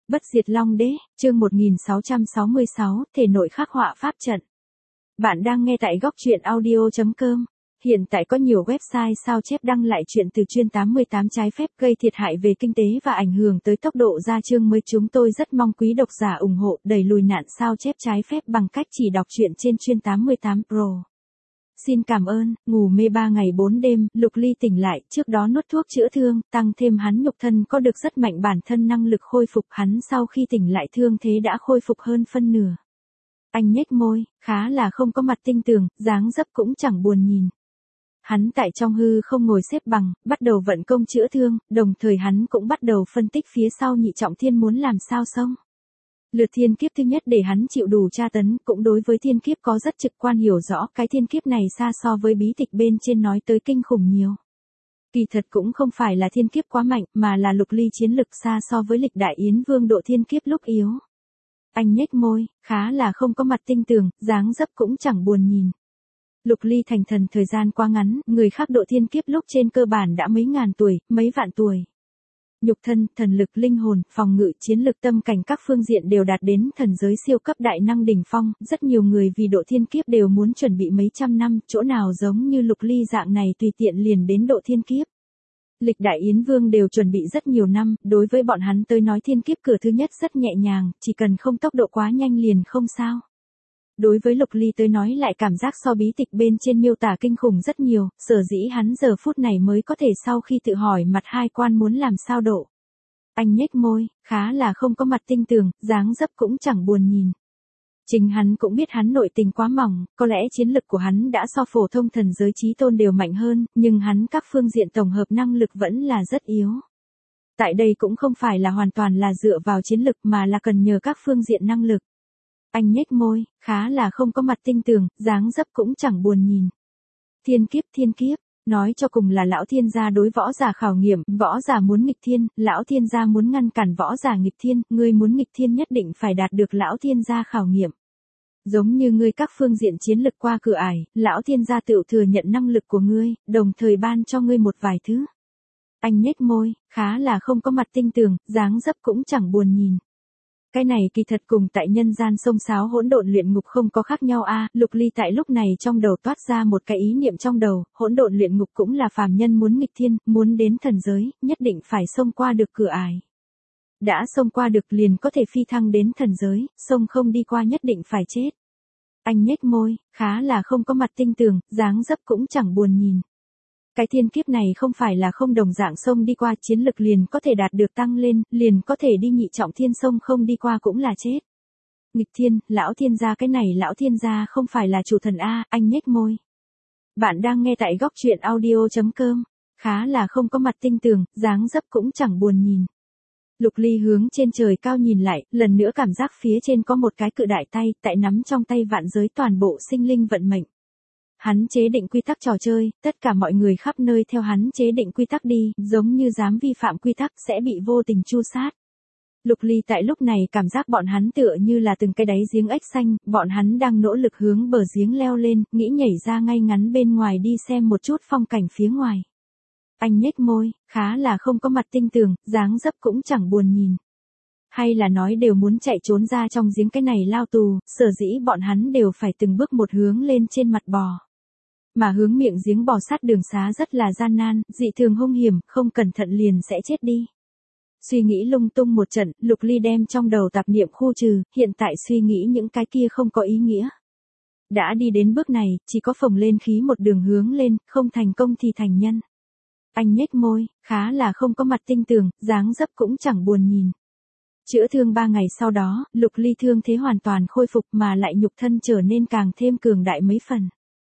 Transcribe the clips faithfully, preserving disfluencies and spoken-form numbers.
Bất diệt Long Đế, chương một nghìn sáu trăm sáu mươi sáu, thể nội khắc họa pháp trận. Bạn đang nghe tại góc truyện audio chấm com. Hiện tại có nhiều website sao chép đăng lại chuyện từ chuyên tám mươi tám trái phép gây thiệt hại về kinh tế và ảnh hưởng tới tốc độ ra chương mới. Chúng tôi rất mong quý độc giả ủng hộ đẩy lùi nạn sao chép trái phép bằng cách chỉ đọc truyện trên chuyên tám mươi tám Pro. Xin cảm ơn. Ngủ mê ba ngày bốn đêm, Lục Ly tỉnh lại, trước đó nuốt thuốc chữa thương, tăng thêm hắn nhục thân có được rất mạnh bản thân năng lực khôi phục, hắn sau khi tỉnh lại thương thế đã khôi phục hơn phân nửa. Anh nhếch môi, khá là không có mặt tinh tường, dáng dấp cũng chẳng buồn nhìn. Hắn tại trong hư không ngồi xếp bằng, bắt đầu vận công chữa thương, đồng thời hắn cũng bắt đầu phân tích phía sau nhị trọng thiên muốn làm sao xong. Lượt thiên kiếp thứ nhất để hắn chịu đủ tra tấn, cũng đối với thiên kiếp có rất trực quan hiểu rõ, cái thiên kiếp này xa so với bí tịch bên trên nói tới kinh khủng nhiều. Kỳ thật cũng không phải là thiên kiếp quá mạnh, mà là Lục Ly chiến lực xa so với lịch đại yến vương độ thiên kiếp lúc yếu. Anh nhếch môi, khá là không có mặt tinh tường, dáng dấp cũng chẳng buồn nhìn. Lục Ly thành thần thời gian quá ngắn, người khác độ thiên kiếp lúc trên cơ bản đã mấy ngàn tuổi, mấy vạn tuổi. Nhục thân, thần lực, linh hồn, phòng ngự, chiến lực, tâm cảnh các phương diện đều đạt đến thần giới siêu cấp đại năng đỉnh phong, rất nhiều người vì độ thiên kiếp đều muốn chuẩn bị mấy trăm năm, chỗ nào giống như Lục Ly dạng này tùy tiện liền đến độ thiên kiếp. Lịch đại yến vương đều chuẩn bị rất nhiều năm, đối với bọn hắn tới nói thiên kiếp cửa thứ nhất rất nhẹ nhàng, chỉ cần không tốc độ quá nhanh liền không sao. Đối với Lục Ly tới nói lại cảm giác so bí tịch bên trên miêu tả kinh khủng rất nhiều, sở dĩ hắn giờ phút này mới có thể sau khi tự hỏi mặt hai quan muốn làm sao độ. Anh nhếch môi, khá là không có mặt tinh tường, dáng dấp cũng chẳng buồn nhìn. Chính hắn cũng biết hắn nội tình quá mỏng, có lẽ chiến lực của hắn đã so phổ thông thần giới chí tôn đều mạnh hơn, nhưng hắn các phương diện tổng hợp năng lực vẫn là rất yếu. Tại đây cũng không phải là hoàn toàn là dựa vào chiến lực mà là cần nhờ các phương diện năng lực. Anh nhếch môi, khá là không có mặt tinh tường, dáng dấp cũng chẳng buồn nhìn. Thiên kiếp, thiên kiếp, nói cho cùng là lão thiên gia đối võ giả khảo nghiệm, võ giả muốn nghịch thiên, lão thiên gia muốn ngăn cản võ giả nghịch thiên, ngươi muốn nghịch thiên nhất định phải đạt được lão thiên gia khảo nghiệm. Giống như ngươi các phương diện chiến lực qua cửa ải, lão thiên gia tự thừa nhận năng lực của ngươi, đồng thời ban cho ngươi một vài thứ. Anh nhếch môi, khá là không có mặt tinh tường, dáng dấp cũng chẳng buồn nhìn. Cái này kỳ thật cùng tại nhân gian sông sáo hỗn độn luyện ngục không có khác nhau a. À, Lục Ly tại lúc này trong đầu toát ra một cái ý niệm trong đầu, hỗn độn luyện ngục cũng là phàm nhân muốn nghịch thiên, muốn đến thần giới, nhất định phải xông qua được cửa ải. Đã xông qua được liền có thể phi thăng đến thần giới, xông không đi qua nhất định phải chết. Anh nhếch môi, khá là không có mặt tinh tường, dáng dấp cũng chẳng buồn nhìn. Cái thiên kiếp này không phải là không đồng dạng sông đi qua, chiến lực liền có thể đạt được tăng lên, liền có thể đi nhị trọng thiên, sông không đi qua cũng là chết. Nghịch thiên, lão thiên gia, cái này lão thiên gia không phải là chủ thần a. Anh nhếch môi. Bạn đang nghe tại góc truyện audio chấm com, khá là không có mặt tinh tường, dáng dấp cũng chẳng buồn nhìn. Lục Ly hướng trên trời cao nhìn lại, lần nữa cảm giác phía trên có một cái cự đại tay, tại nắm trong tay vạn giới toàn bộ sinh linh vận mệnh. Hắn chế định quy tắc trò chơi, tất cả mọi người khắp nơi theo hắn chế định quy tắc đi, giống như dám vi phạm quy tắc sẽ bị vô tình tru sát. Lục Ly tại lúc này cảm giác bọn hắn tựa như là từng cái đáy giếng ếch xanh, bọn hắn đang nỗ lực hướng bờ giếng leo lên, nghĩ nhảy ra ngay ngắn bên ngoài đi xem một chút phong cảnh phía ngoài. Anh nhếch môi, khá là không có mặt tinh tường, dáng dấp cũng chẳng buồn nhìn. Hay là nói đều muốn chạy trốn ra trong giếng cái này lao tù, sở dĩ bọn hắn đều phải từng bước một hướng lên trên mặt bò. Mà hướng miệng giếng bò sát đường xá rất là gian nan, dị thường hung hiểm, không cẩn thận liền sẽ chết đi. Suy nghĩ lung tung một trận, Lục Ly đem trong đầu tạp niệm khu trừ, hiện tại suy nghĩ những cái kia không có ý nghĩa. Đã đi đến bước này, chỉ có phồng lên khí một đường hướng lên, không thành công thì thành nhân. Anh nhếch môi, khá là không có mặt tinh tường, dáng dấp cũng chẳng buồn nhìn. Chữa thương ba ngày sau đó, Lục Ly thương thế hoàn toàn khôi phục mà lại nhục thân trở nên càng thêm cường đại mấy phần.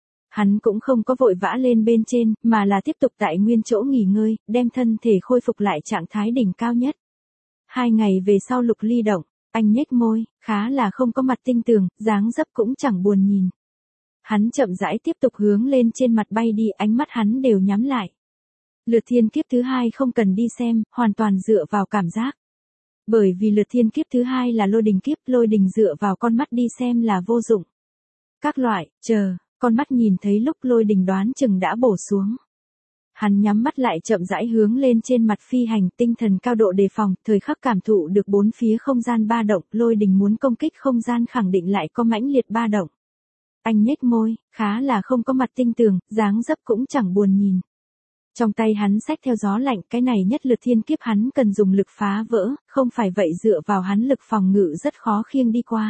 Hắn cũng không có vội vã lên bên trên, mà là tiếp tục tại nguyên chỗ nghỉ ngơi, đem thân thể khôi phục lại trạng thái đỉnh cao nhất. Hai ngày về sau Lục Ly động, anh nhếch môi, khá là không có mặt tinh tường, dáng dấp cũng chẳng buồn nhìn. Hắn chậm rãi tiếp tục hướng lên trên mặt bay đi, ánh mắt hắn đều nhắm lại. Lượt thiên kiếp thứ hai không cần đi xem, hoàn toàn dựa vào cảm giác. Bởi vì lượt thiên kiếp thứ hai là lôi đình kiếp, lôi đình dựa vào con mắt đi xem là vô dụng. Các loại, chờ, con mắt nhìn thấy lúc lôi đình đoán chừng đã bổ xuống. Hắn nhắm mắt lại chậm rãi hướng lên trên mặt phi hành, tinh thần cao độ đề phòng, thời khắc cảm thụ được bốn phía không gian ba động, lôi đình muốn công kích không gian khẳng định lại có mãnh liệt ba động. Anh nhếch môi, khá là không có mặt tinh tường, dáng dấp cũng chẳng buồn nhìn. Trong tay hắn xách theo gió lạnh, cái này nhất lực thiên kiếp hắn cần dùng lực phá vỡ, không phải vậy dựa vào hắn lực phòng ngự rất khó khiêng đi qua.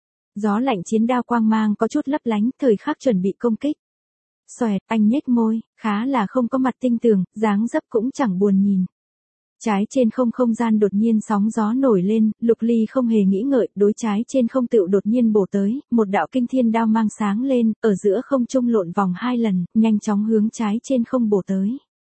Gió lạnh chiến đao quang mang có chút lấp lánh, thời khắc chuẩn bị công kích. Xoẹt, anh nhếch môi, khá là không có mặt tinh tường, dáng dấp cũng chẳng buồn nhìn. Trái trên không không gian đột nhiên sóng gió nổi lên, Lục Ly không hề nghĩ ngợi, đối trái trên không tựu đột nhiên bổ tới, một đạo kinh thiên đao mang sáng lên, ở giữa không trung lộn vòng hai lần, nhanh chóng hướng trái trên không bổ tới.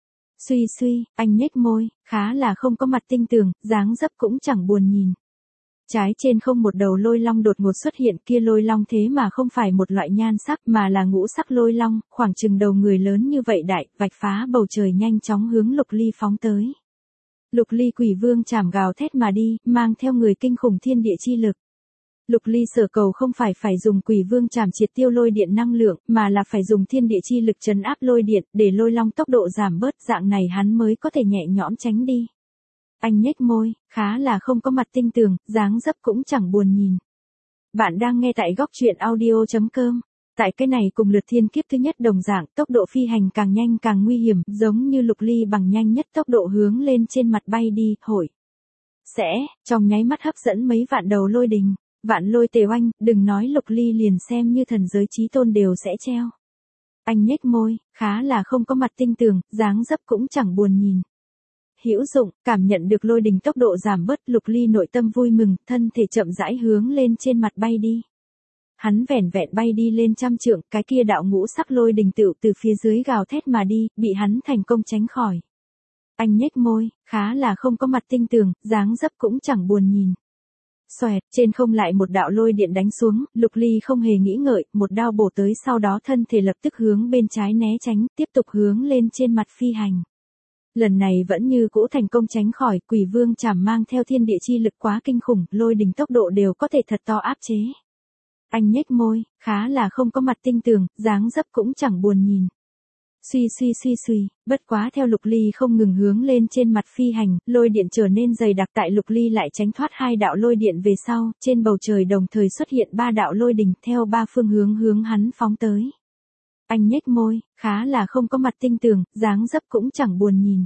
Suy suy, anh nhếch môi, khá là không có mặt tinh tường, dáng dấp cũng chẳng buồn nhìn. Trái trên không một đầu lôi long đột ngột xuất hiện, kia lôi long thế mà không phải một loại nhan sắc mà là ngũ sắc lôi long, khoảng chừng đầu người lớn như vậy đại, vạch phá bầu trời nhanh chóng hướng Lục Ly phóng tới. Lục Ly quỷ vương chảm gào thét mà đi, mang theo người kinh khủng thiên địa chi lực. Lục Ly sở cầu không phải phải dùng quỷ vương chảm triệt tiêu lôi điện năng lượng, mà là phải dùng thiên địa chi lực trấn áp lôi điện, để lôi long tốc độ giảm bớt, dạng này hắn mới có thể nhẹ nhõm tránh đi. Anh nhếch môi, khá là không có mặt tinh tường, dáng dấp cũng chẳng buồn nhìn. Bạn đang nghe tại góc truyện audio chấm com. Tại cái này cùng lượt thiên kiếp thứ nhất đồng dạng, tốc độ phi hành càng nhanh càng nguy hiểm, giống như Lục Ly bằng nhanh nhất tốc độ hướng lên trên mặt bay đi, hội. Sẽ, trong nháy mắt hấp dẫn mấy vạn đầu lôi đình, vạn lôi tề oanh, đừng nói Lục Ly liền xem như thần giới chí tôn đều sẽ treo. Anh nhếch môi, khá là không có mặt tinh tường, dáng dấp cũng chẳng buồn nhìn. Hữu dụng, cảm nhận được lôi đình tốc độ giảm bớt, Lục Ly nội tâm vui mừng, thân thể chậm rãi hướng lên trên mặt bay đi. Hắn vẻn vẹn bay đi lên trăm trượng, cái kia đạo ngũ sắc lôi đình tựu từ phía dưới gào thét mà đi, bị hắn thành công tránh khỏi. Anh nhếch môi, khá là không có mặt tinh tường, dáng dấp cũng chẳng buồn nhìn. Xoẹt, trên không lại một đạo lôi điện đánh xuống, Lục Ly không hề nghĩ ngợi, một đao bổ tới, sau đó thân thể lập tức hướng bên trái né tránh, tiếp tục hướng lên trên mặt phi hành. Lần này vẫn như cũ thành công tránh khỏi, quỷ vương chảm mang theo thiên địa chi lực quá kinh khủng, lôi đình tốc độ đều có thể thật to áp chế. Anh nhếch môi, khá là không có mặt tinh tường, dáng dấp cũng chẳng buồn nhìn. Suy suy suy suy, bất quá theo Lục Ly không ngừng hướng lên trên mặt phi hành, lôi điện trở nên dày đặc, tại Lục Ly lại tránh thoát hai đạo lôi điện về sau, trên bầu trời đồng thời xuất hiện ba đạo lôi đình theo ba phương hướng hướng hắn phóng tới. Anh nhếch môi, khá là không có mặt tinh tường, dáng dấp cũng chẳng buồn nhìn.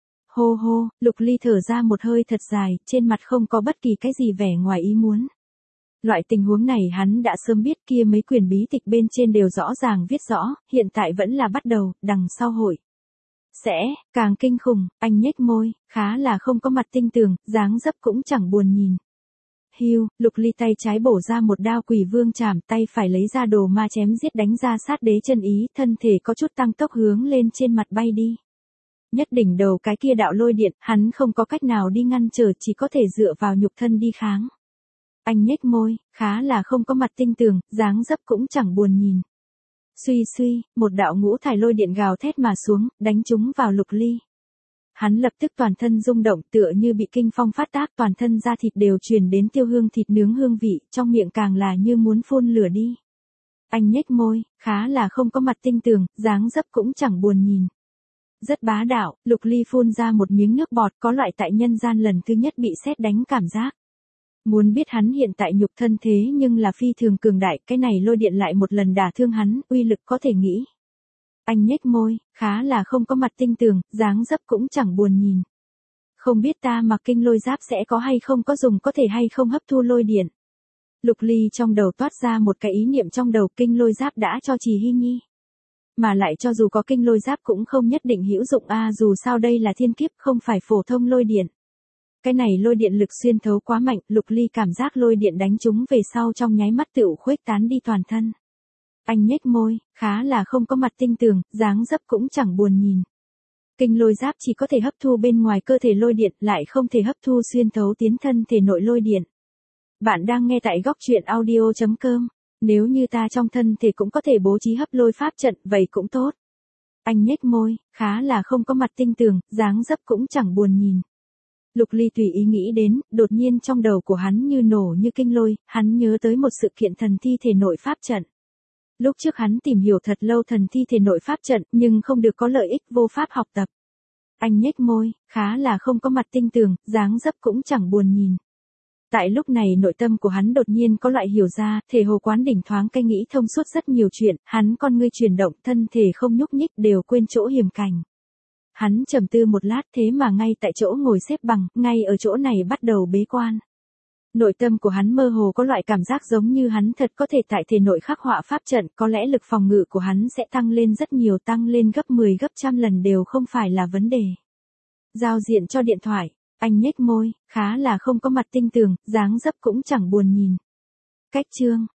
Hô hô, Lục Ly thở ra một hơi thật dài, trên mặt không có bất kỳ cái gì vẻ ngoài ý muốn. Loại tình huống này hắn đã sớm biết, kia mấy quyển bí tịch bên trên đều rõ ràng viết rõ, hiện tại vẫn là bắt đầu, đằng sau hội. Sẽ, càng kinh khủng, anh nhếch môi, khá là không có mặt tinh tường, dáng dấp cũng chẳng buồn nhìn. Hiu, Lục Ly tay trái bổ ra một đao quỷ vương chảm, tay phải lấy ra đồ ma chém giết đánh ra sát đế chân ý, thân thể có chút tăng tốc hướng lên trên mặt bay đi. Nhất đỉnh đầu cái kia đạo lôi điện, hắn không có cách nào đi ngăn trở, chỉ có thể dựa vào nhục thân đi kháng. Anh nhếch môi, khá là không có mặt tinh tường, dáng dấp cũng chẳng buồn nhìn. Suy suy, một đạo ngũ thải lôi điện gào thét mà xuống, đánh trúng vào Lục Ly. Hắn lập tức toàn thân rung động, tựa như bị kinh phong phát tác, toàn thân da thịt đều truyền đến tiêu hương thịt nướng hương vị, trong miệng càng là như muốn phun lửa đi. Anh nhếch môi, khá là không có mặt tinh tường, dáng dấp cũng chẳng buồn nhìn. Rất bá đạo, Lục Ly phun ra một miếng nước bọt, có loại tại nhân gian lần thứ nhất bị sét đánh cảm giác. Muốn biết hắn hiện tại nhục thân thế nhưng là phi thường cường đại, cái này lôi điện lại một lần đả thương hắn, uy lực có thể nghĩ. Anh nhếch môi, khá là không có mặt tinh tường, dáng dấp cũng chẳng buồn nhìn. Không biết ta mặc kinh lôi giáp sẽ có hay không có dùng, có thể hay không hấp thu lôi điện. Lục Ly trong đầu toát ra một cái ý niệm trong đầu, kinh lôi giáp đã cho Trì Hy Nhi. Mà lại cho dù có kinh lôi giáp cũng không nhất định hữu dụng a, dù sao đây là thiên kiếp, không phải phổ thông lôi điện. Cái này lôi điện lực xuyên thấu quá mạnh, Lục Ly cảm giác lôi điện đánh trúng về sau trong nháy mắt tựu khuếch tán đi toàn thân. Anh nhếch môi, khá là không có mặt tinh tường, dáng dấp cũng chẳng buồn nhìn. Kinh lôi giáp chỉ có thể hấp thu bên ngoài cơ thể lôi điện, lại không thể hấp thu xuyên thấu tiến thân thể nội lôi điện. Bạn đang nghe tại góc truyện audio chấm com. Nếu như ta trong thân thể cũng có thể bố trí hấp lôi pháp trận, vậy cũng tốt. Anh nhếch môi, khá là không có mặt tinh tường, dáng dấp cũng chẳng buồn nhìn. Lục Ly tùy ý nghĩ đến, đột nhiên trong đầu của hắn như nổ như kinh lôi, hắn nhớ tới một sự kiện thần thi thể nội pháp trận. Lúc trước hắn tìm hiểu thật lâu thần thi thể nội pháp trận, nhưng không được có lợi ích vô pháp học tập. Anh nhếch môi, khá là không có mặt tinh tường, dáng dấp cũng chẳng buồn nhìn. Tại lúc này nội tâm của hắn đột nhiên có loại hiểu ra, thể Hồ Quán Đỉnh thoáng cái nghĩ thông suốt rất nhiều chuyện, hắn con ngươi chuyển động, thân thể không nhúc nhích, đều quên chỗ hiểm cảnh. Hắn trầm tư một lát, thế mà ngay tại chỗ ngồi xếp bằng, ngay ở chỗ này bắt đầu bế quan. Nội tâm của hắn mơ hồ có loại cảm giác giống như hắn thật có thể tại thể nội khắc họa pháp trận, có lẽ lực phòng ngự của hắn sẽ tăng lên rất nhiều, tăng lên gấp mười gấp trăm lần đều không phải là vấn đề. Giao diện cho điện thoại, anh nhếch môi, khá là không có mặt tinh tường, dáng dấp cũng chẳng buồn nhìn. Cách chương